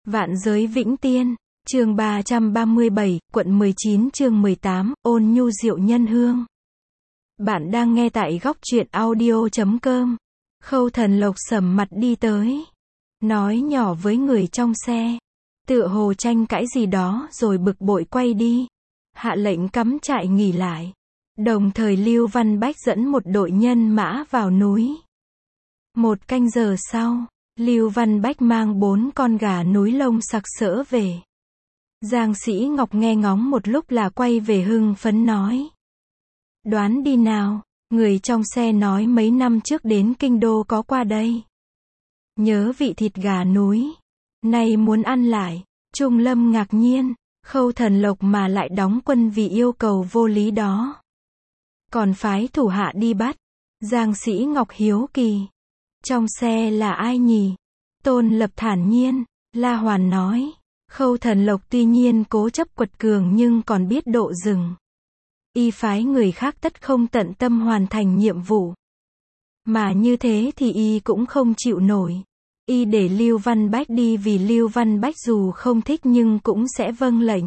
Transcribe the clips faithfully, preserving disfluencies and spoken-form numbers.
Vạn giới vĩnh tiên, chương ba trăm ba mươi bảy, quận mười chín chương mười tám, ôn nhu diệu nhân hương. Bạn đang nghe tại góc truyện audio chấm com. Khâu Thần Lộc sầm mặt đi tới, nói nhỏ với người trong xe, tựa hồ tranh cãi gì đó rồi bực bội quay đi, hạ lệnh cắm trại nghỉ lại. Đồng thời Lưu Văn Bách dẫn một đội nhân mã vào núi. Một canh giờ sau, Lưu Văn Bách mang bốn con gà núi lông sặc sỡ về. Giang Sĩ Ngọc nghe ngóng một lúc là quay về hưng phấn nói. Đoán đi nào, người trong xe nói mấy năm trước đến Kinh Đô có qua đây. Nhớ vị thịt gà núi, nay muốn ăn lại. Trung Lâm ngạc nhiên, Khâu Thần Lộc mà lại đóng quân vì yêu cầu vô lý đó. Còn phái thủ hạ đi bắt. Giang Sĩ Ngọc hiếu kỳ. Trong xe là ai nhỉ? Tôn Lập thản nhiên, La Hoàn nói. Khâu Thần Lộc tuy nhiên cố chấp quật cường nhưng còn biết độ dừng. Y phái người khác tất không tận tâm hoàn thành nhiệm vụ. Mà như thế thì y cũng không chịu nổi. Y để Lưu Văn Bách đi vì Lưu Văn Bách dù không thích nhưng cũng sẽ vâng lệnh.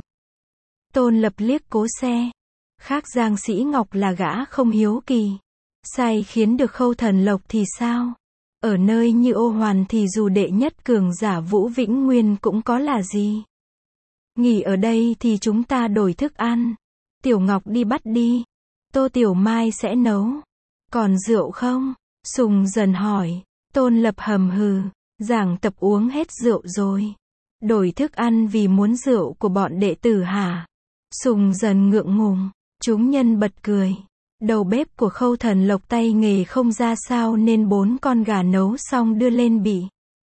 Tôn Lập liếc cố xe. Khác Giang Sĩ Ngọc là gã không hiếu kỳ. Sai khiến được Khâu Thần Lộc thì sao? Ở nơi như Ô Hoàn thì dù đệ nhất cường giả Vũ Vĩnh Nguyên cũng có là gì? Nghỉ ở đây thì chúng ta đổi thức ăn. Tiểu Ngọc đi bắt đi. Tô Tiểu Mai sẽ nấu. Còn rượu không? Sùng Dần hỏi. Tôn Lập hầm hừ. Giảng tập uống hết rượu rồi. Đổi thức ăn vì muốn rượu của bọn đệ tử hả? Sùng Dần ngượng ngùng. Chúng nhân bật cười. Đầu bếp của Khâu Thần Lộc tay nghề không ra sao nên bốn con gà nấu xong đưa lên bị.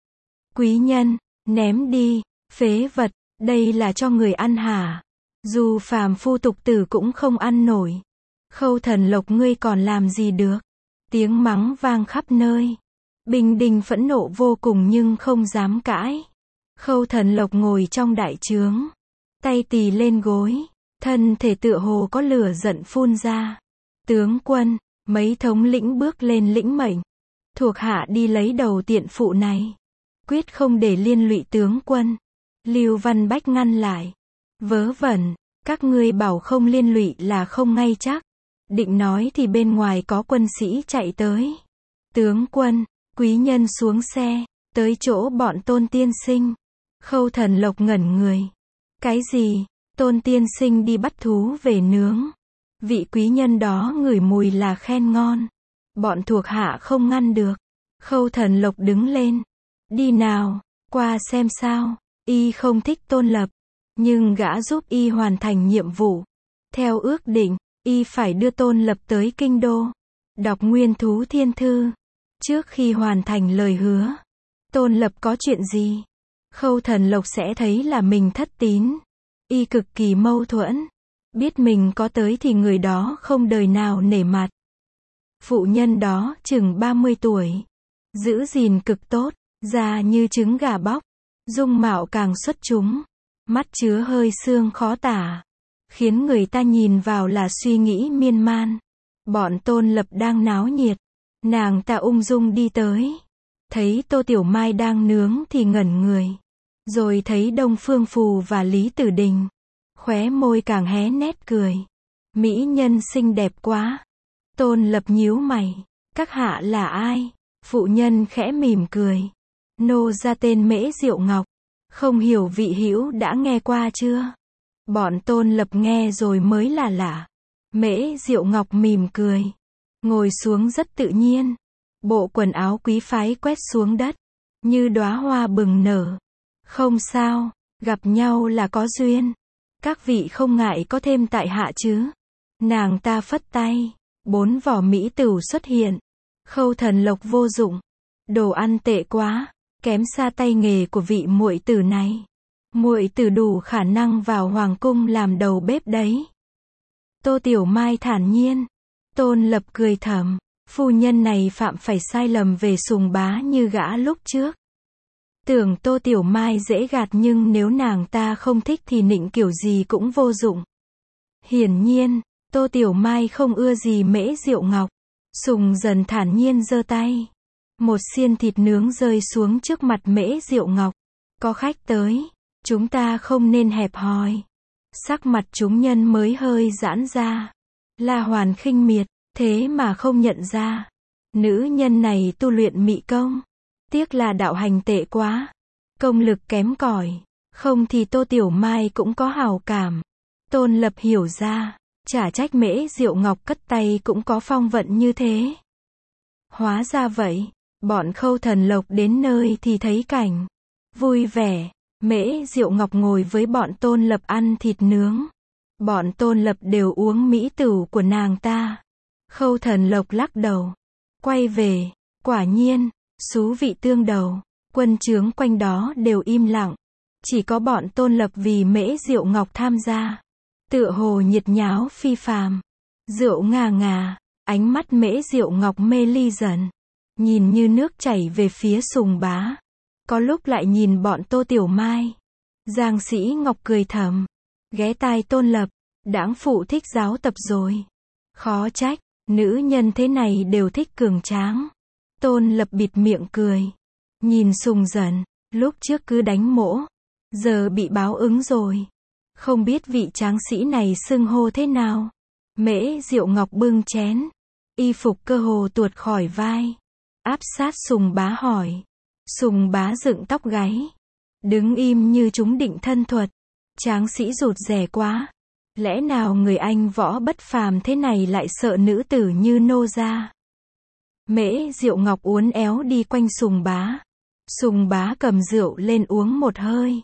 Quý nhân, ném đi, phế vật, đây là cho người ăn hả? Dù phàm phu tục tử cũng không ăn nổi. Khâu Thần Lộc ngươi còn làm gì được? Tiếng mắng vang khắp nơi. Bình Đình phẫn nộ vô cùng nhưng không dám cãi. Khâu Thần Lộc ngồi trong đại trướng, tay tì lên gối, thân thể tựa hồ có lửa giận phun ra. Tướng quân, mấy thống lĩnh bước lên lĩnh mệnh. Thuộc hạ đi lấy đầu tiện phụ này. Quyết không để liên lụy tướng quân. Lưu Văn Bách ngăn lại. Vớ vẩn, các ngươi bảo không liên lụy là không ngay chắc. Định nói thì bên ngoài có quân sĩ chạy tới. Tướng quân, quý nhân xuống xe, tới chỗ bọn Tôn tiên sinh. Khâu Thần Lộc ngẩn người. Cái gì? Tôn tiên sinh đi bắt thú về nướng. Vị quý nhân đó ngửi mùi là khen ngon. Bọn thuộc hạ không ngăn được. Khâu Thần Lộc đứng lên. Đi nào, qua xem sao. Y không thích Tôn Lập, nhưng gã giúp y hoàn thành nhiệm vụ. Theo ước định, y phải đưa Tôn Lập tới Kinh Đô. Đọc Nguyên Thú Thiên Thư. Trước khi hoàn thành lời hứa, Tôn Lập có chuyện gì? Khâu Thần Lộc sẽ thấy là mình thất tín. Y cực kỳ mâu thuẫn. Biết mình có tới thì người đó không đời nào nể mặt. Phụ nhân đó chừng ba mươi tuổi. Giữ gìn cực tốt, da như trứng gà bóc. Dung mạo càng xuất chúng. Mắt chứa hơi sương khó tả. Khiến người ta nhìn vào là suy nghĩ miên man. Bọn Tôn Lập đang náo nhiệt. Nàng ta ung dung đi tới. Thấy Tô Tiểu Mai đang nướng thì ngẩn người. Rồi thấy Đông Phương Phù và Lý Tử Đình. Khóe môi càng hé nét cười. Mỹ nhân xinh đẹp quá. Tôn Lập nhíu mày. Các hạ là ai? Phụ nhân khẽ mỉm cười. Nô ra tên Mễ Diệu Ngọc. Không hiểu vị hữu đã nghe qua chưa? Bọn Tôn Lập nghe rồi mới là lạ. Mễ Diệu Ngọc mỉm cười. Ngồi xuống rất tự nhiên. Bộ quần áo quý phái quét xuống đất. Như đóa hoa bừng nở. Không sao, gặp nhau là có duyên. Các vị không ngại có thêm tại hạ chứ? Nàng ta phất tay. Bốn vỏ mỹ tửu xuất hiện. Khâu Thần Lộc vô dụng. Đồ ăn tệ quá. Kém xa tay nghề của vị muội tử này. Muội tử đủ khả năng vào hoàng cung làm đầu bếp đấy. Tô Tiểu Mai thản nhiên. Tôn Lập cười thầm. Phu nhân này phạm phải sai lầm về sùng bá như gã lúc trước. Tưởng Tô Tiểu Mai dễ gạt nhưng nếu nàng ta không thích thì nịnh kiểu gì cũng vô dụng. Hiển nhiên, Tô Tiểu Mai không ưa gì Mễ Diệu Ngọc. Sùng Dần thản nhiên giơ tay. Một xiên thịt nướng rơi xuống trước mặt Mễ Diệu Ngọc. có khách tới, chúng ta không nên hẹp hòi. Sắc mặt chúng nhân mới hơi giãn ra. La Hoàn khinh miệt, thế mà không nhận ra. Nữ nhân này tu luyện mị công. Tiếc là đạo hành tệ quá. Công lực kém cỏi. Không thì Tô Tiểu Mai cũng có hào cảm. Tôn Lập hiểu ra. Chả trách Mễ Diệu Ngọc cất tay cũng có phong vận như thế. Hóa ra vậy. Bọn Khâu Thần Lộc đến nơi thì thấy cảnh vui vẻ. Mễ Diệu Ngọc ngồi với bọn Tôn Lập ăn thịt nướng. Bọn Tôn Lập đều uống mỹ tửu của nàng ta. Khâu Thần Lộc lắc đầu. Quay về. Quả nhiên. Xú vị tương đầu. Quân trướng quanh đó đều im lặng. Chỉ có bọn Tôn Lập vì Mễ Diệu Ngọc tham gia. Tựa hồ nhiệt nháo phi phàm. Rượu ngà ngà. Ánh mắt Mễ Diệu Ngọc mê ly dần. Nhìn như nước chảy về phía Sùng Bá. Có lúc lại nhìn bọn Tô Tiểu Mai. Giang Sĩ Ngọc cười thầm. Ghé tai Tôn Lập. Đãng phụ thích giáo tập rồi. Khó trách. Nữ nhân thế này đều thích cường tráng. Tôn Lập bịt miệng cười. Nhìn Sùng Dần. Lúc trước cứ đánh mỗ. Giờ bị báo ứng rồi. Không biết vị tráng sĩ này xưng hô thế nào. Mễ Diệu Ngọc bưng chén. Y phục cơ hồ tuột khỏi vai. Áp sát Sùng Bá hỏi. Sùng Bá dựng tóc gáy. Đứng im như chúng định thân thuật. Tráng sĩ rụt rè quá. Lẽ nào người anh võ bất phàm thế này lại sợ nữ tử như nô gia. Mễ Diệu Ngọc uốn éo đi quanh Sùng Bá. Sùng Bá cầm rượu lên uống một hơi.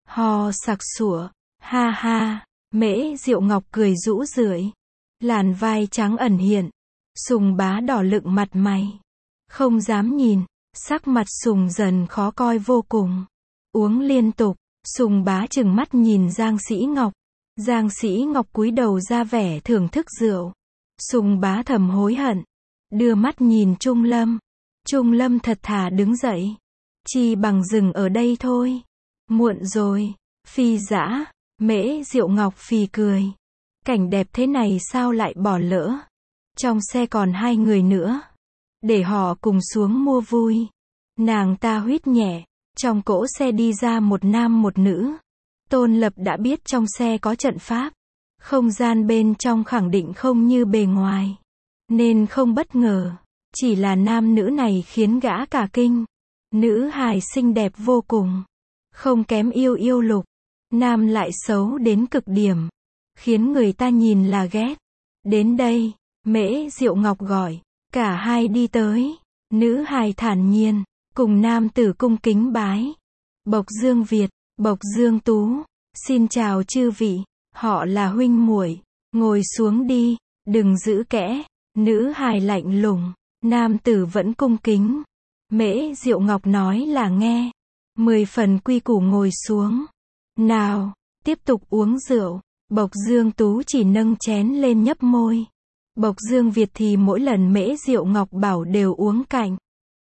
Hò sặc sủa. Ha ha. Mễ Diệu Ngọc cười rũ rượi. Làn vai trắng ẩn hiện. Sùng Bá đỏ lựng mặt mày. Không dám nhìn. Sắc mặt Sùng Dần khó coi vô cùng. Uống liên tục. Sùng Bá trừng mắt nhìn Giang Sĩ Ngọc. Giang Sĩ Ngọc cúi đầu ra vẻ thưởng thức rượu. Sùng Bá thầm hối hận. Đưa mắt nhìn Trung Lâm. Trung Lâm thật thà đứng dậy. Chi bằng dừng ở đây thôi. Muộn rồi. Phi dã. Mễ Diệu Ngọc phì cười. Cảnh đẹp thế này sao lại bỏ lỡ. Trong xe còn hai người nữa. Để họ cùng xuống mua vui. Nàng ta huýt nhẹ. Trong cỗ xe đi ra một nam một nữ. Tôn Lập đã biết trong xe có trận pháp. Không gian bên trong khẳng định không như bề ngoài. Nên không bất ngờ. Chỉ là nam nữ này khiến gã cả kinh. Nữ hài xinh đẹp vô cùng. Không kém Yêu Yêu Lục. Nam lại xấu đến cực điểm. Khiến người ta nhìn là ghét. Đến đây. Mễ Diệu Ngọc gọi. Cả hai đi tới. Nữ hài thản nhiên. Cùng nam tử cung kính bái. Bộc Dương Việt. Bộc Dương Tú. Xin chào chư vị. Họ là huynh muội. Ngồi xuống đi. Đừng giữ kẽ. Nữ hài lạnh lùng. Nam tử vẫn cung kính. Mễ Diệu Ngọc nói là nghe. Mười phần quy củ ngồi xuống. Nào. Tiếp tục uống rượu. Bộc Dương Tú chỉ nâng chén lên nhấp môi. Bộc Dương Việt thì mỗi lần Mễ Diệu Ngọc bảo đều uống cạnh.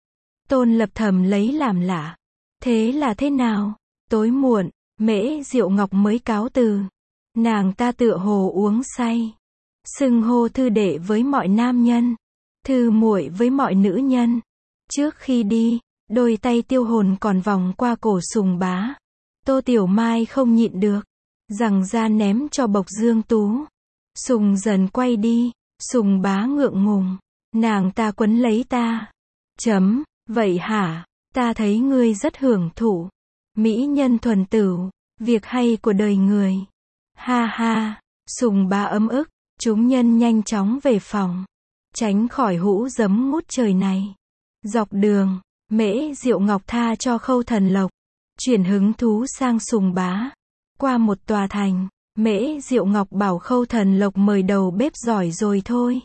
Tôn Lập thầm lấy làm lạ. Thế là thế nào? Tối muộn. Mễ Diệu Ngọc mới cáo từ. Nàng ta tựa hồ uống say. Xưng hô thư đệ với mọi nam nhân. Thư muội với mọi nữ nhân. Trước khi đi, đôi tay tiêu hồn còn vòng qua cổ Sùng Bá. Tô Tiểu Mai không nhịn được. Giằng ra ném cho Bộc Dương Tú. Sùng Dần quay đi. Sùng Bá ngượng ngùng. Nàng ta quấn lấy ta. Chấm, vậy hả? Ta thấy ngươi rất hưởng thụ. Mỹ nhân thuần tửu. Việc hay của đời người. Ha ha. Sùng Bá ấm ức. Chúng nhân nhanh chóng về phòng. Tránh khỏi hũ giấm ngút trời này. Dọc đường, Mễ Diệu Ngọc tha cho Khâu Thần Lộc. Chuyển hứng thú sang Sùng Bá. Qua một tòa thành, Mễ Diệu Ngọc bảo Khâu Thần Lộc mời đầu bếp giỏi rồi thôi.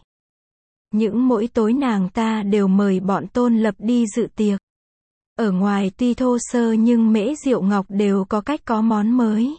Những mỗi tối nàng ta đều mời bọn Tôn Lập đi dự tiệc. Ở ngoài tuy thô sơ nhưng Mễ Diệu Ngọc đều có cách có món mới.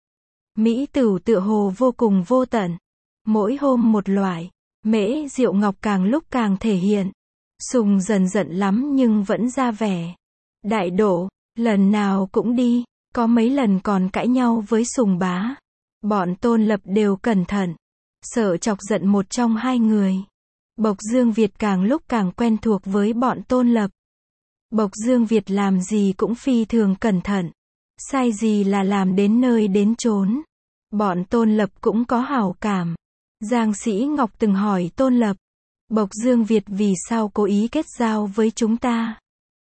Mỹ tửu tựa hồ vô cùng vô tận. Mỗi hôm một loại. Mễ Diệu Ngọc càng lúc càng thể hiện. Sùng Dần giận lắm nhưng vẫn ra vẻ. Đại độ, lần nào cũng đi. Có mấy lần còn cãi nhau với Sùng Bá. Bọn Tôn Lập đều cẩn thận. Sợ chọc giận một trong hai người. Bộc Dương Việt càng lúc càng quen thuộc với bọn Tôn Lập. Bộc Dương Việt làm gì cũng phi thường cẩn thận. Sai gì là làm đến nơi đến chốn. Bọn Tôn Lập cũng có hảo cảm. Giang Sĩ Ngọc từng hỏi Tôn Lập, Bộc Dương Việt vì sao cố ý kết giao với chúng ta?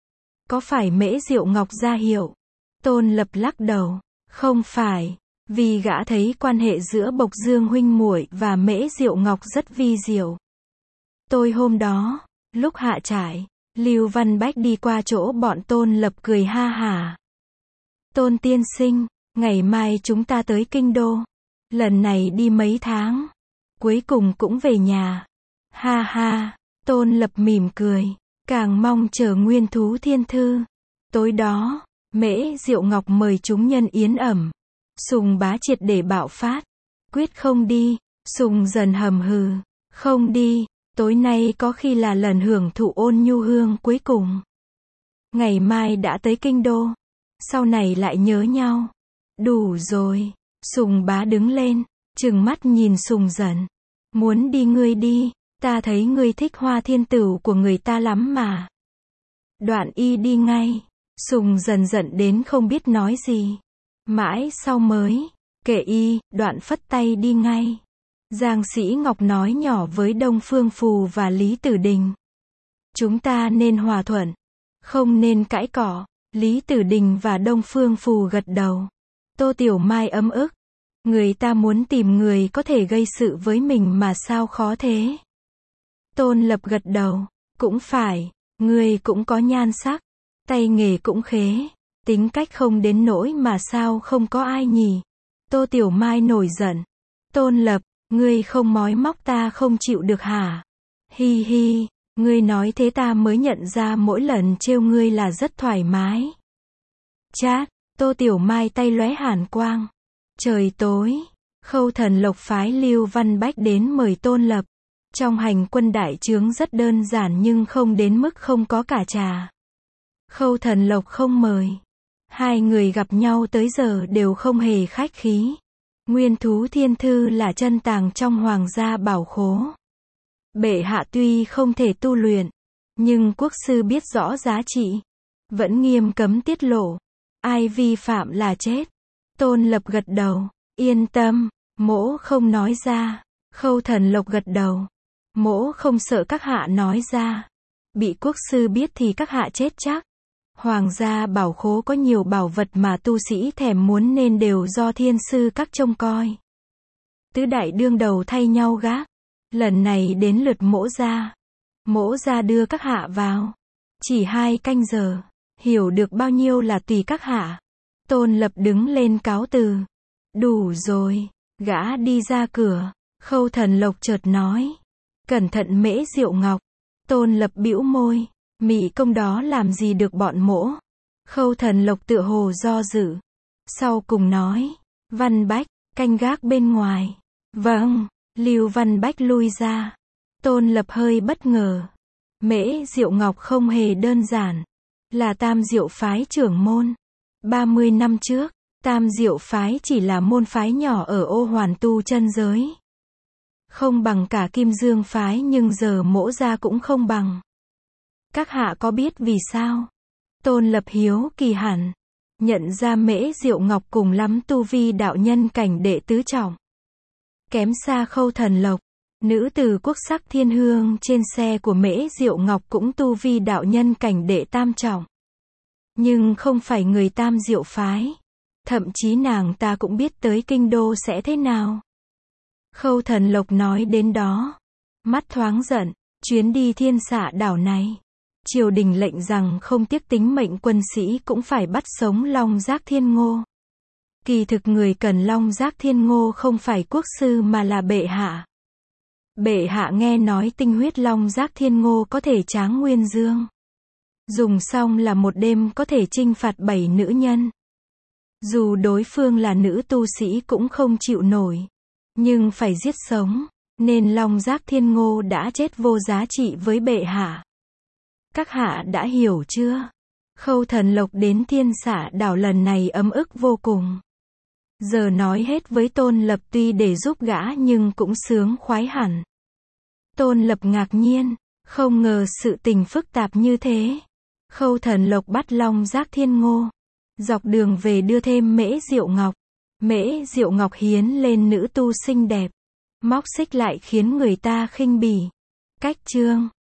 Có phải Mễ Diệu Ngọc ra hiệu? Tôn Lập lắc đầu, không phải, vì gã thấy quan hệ giữa Bộc Dương huynh muội và Mễ Diệu Ngọc rất vi diệu. Tôi hôm đó, lúc hạ trại, Lưu Văn Bách đi qua chỗ bọn Tôn Lập cười ha hả. Tôn tiên sinh, ngày mai chúng ta tới Kinh Đô. Lần này đi mấy tháng, cuối cùng cũng về nhà. Ha ha, Tôn Lập mỉm cười, càng mong chờ Nguyên Thú Thiên Thư. Tối đó, Mễ Diệu Ngọc mời chúng nhân yến ẩm. Sùng Bá triệt để bạo phát, quyết không đi. Sùng Dần hầm hừ, không đi, tối nay có khi là lần hưởng thụ ôn nhu hương cuối cùng. Ngày mai đã tới Kinh Đô, sau này lại nhớ nhau. Đủ rồi. Sùng Bá đứng lên, trừng mắt nhìn Sùng Dần. Muốn đi ngươi đi, ta thấy ngươi thích Hoa Thiên Tửu của người ta lắm mà. Đoạn y đi ngay. Sùng Dần giận đến không biết nói gì. Mãi sau mới, kệ y, đoạn phất tay đi ngay. Giang Sĩ Ngọc nói nhỏ với Đông Phương Phù và Lý Tử Đình. Chúng ta nên hòa thuận, không nên cãi cọ. Lý Tử Đình và Đông Phương Phù gật đầu. Tô Tiểu Mai ấm ức. Người ta muốn tìm người có thể gây sự với mình mà sao khó thế? Tôn Lập gật đầu. Cũng phải, người cũng có nhan sắc, tay nghề cũng khế, tính cách không đến nỗi mà sao không có ai nhỉ? Tô Tiểu Mai nổi giận. Tôn Lập, ngươi không mói móc ta không chịu được hả? Hi hi, ngươi nói thế ta mới nhận ra mỗi lần trêu ngươi là rất thoải mái. Chát, Tô Tiểu Mai tay lóe hàn quang. Trời tối, Khâu Thần Lộc phái Lưu Văn Bách đến mời Tôn Lập. Trong hành quân đại trướng rất đơn giản nhưng không đến mức không có cả trà. Khâu Thần Lộc không mời. Hai người gặp nhau tới giờ đều không hề khách khí. Nguyên Thú Thiên Thư là chân tàng trong hoàng gia bảo khố. Bệ hạ tuy không thể tu luyện, nhưng quốc sư biết rõ giá trị, vẫn nghiêm cấm tiết lộ. Ai vi phạm là chết. Tôn Lập gật đầu. Yên tâm, mỗ không nói ra. Khâu Thần Lộc gật đầu. Mỗ không sợ các hạ nói ra. Bị quốc sư biết thì các hạ chết chắc. Hoàng gia bảo khố có nhiều bảo vật mà tu sĩ thèm muốn nên đều do thiên sư các trông coi. Tứ đại đương đầu thay nhau gác. Lần này đến lượt mỗ gia. Mỗ gia đưa các hạ vào. Chỉ hai canh giờ. Hiểu được bao nhiêu là tùy các hạ. Tôn Lập đứng lên cáo từ. Đủ rồi. Gã đi ra cửa. Khâu Thần Lộc chợt nói. Cẩn thận Mễ Diệu Ngọc. Tôn Lập bĩu môi. Mị công đó làm gì được bọn mỗ. Khâu Thần Lộc tựa hồ do dự. Sau cùng nói. Văn Bách, canh gác bên ngoài. Vâng. Lưu Văn Bách lui ra. Tôn Lập hơi bất ngờ. Mễ Diệu Ngọc không hề đơn giản. Là Tam Diệu phái trưởng môn. ba mươi năm trước, Tam Diệu phái chỉ là môn phái nhỏ ở Ô Hoàn tu chân giới. Không bằng cả Kim Dương phái nhưng giờ mỗ gia cũng không bằng. Các hạ có biết vì sao? Tôn Lập hiếu kỳ hẳn. Nhận ra Mễ Diệu Ngọc cùng lắm tu vi đạo nhân cảnh đệ tứ trọng. Kém xa Khâu Thần Lộc. Nữ tử quốc sắc thiên hương trên xe của Mễ Diệu Ngọc cũng tu vi đạo nhân cảnh đệ tam trọng. Nhưng không phải người Tam Diệu phái. Thậm chí nàng ta cũng biết tới Kinh Đô sẽ thế nào. Khâu Thần Lộc nói đến đó. Mắt thoáng giận. Chuyến đi Thiên Xạ đảo này. Triều đình lệnh rằng không tiếc tính mệnh quân sĩ cũng phải bắt sống Long Giác Thiên Ngô. Kỳ thực người cần Long Giác Thiên Ngô không phải quốc sư mà là bệ hạ. Bệ hạ nghe nói tinh huyết Long Giác Thiên Ngô có thể tráng nguyên dương. Dùng xong là một đêm có thể chinh phạt bảy nữ nhân. Dù đối phương là nữ tu sĩ cũng không chịu nổi. Nhưng phải giết sống. Nên Long Giác Thiên Ngô đã chết vô giá trị với bệ hạ. Các hạ đã hiểu chưa? Khâu Thần Lộc đến Thiên Xạ đảo lần này ấm ức vô cùng. Giờ nói hết với Tôn Lập tuy để giúp gã nhưng cũng sướng khoái hẳn. Tôn Lập ngạc nhiên. Không ngờ sự tình phức tạp như thế. Khâu Thần Lộc bắt Long Giác Thiên Ngô. Dọc đường về đưa thêm Mễ Diệu Ngọc. Mễ Diệu Ngọc hiến lên nữ tu xinh đẹp. Móc xích lại khiến người ta khinh bỉ. Cách chương